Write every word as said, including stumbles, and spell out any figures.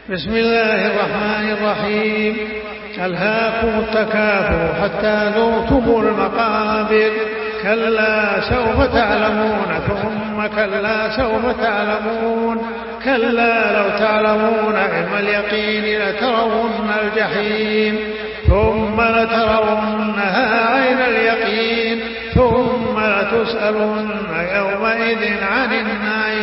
بسم الله الرحمن الرحيم. ألهاكم التكاثر حتى زرتم المقابر كلا سوف تعلمون ثم كلا سوف تعلمون كلا لو تعلمون علم اليقين لترون الجحيم ثم لترونها عين اليقين ثم لتسألن يومئذ عن النعيم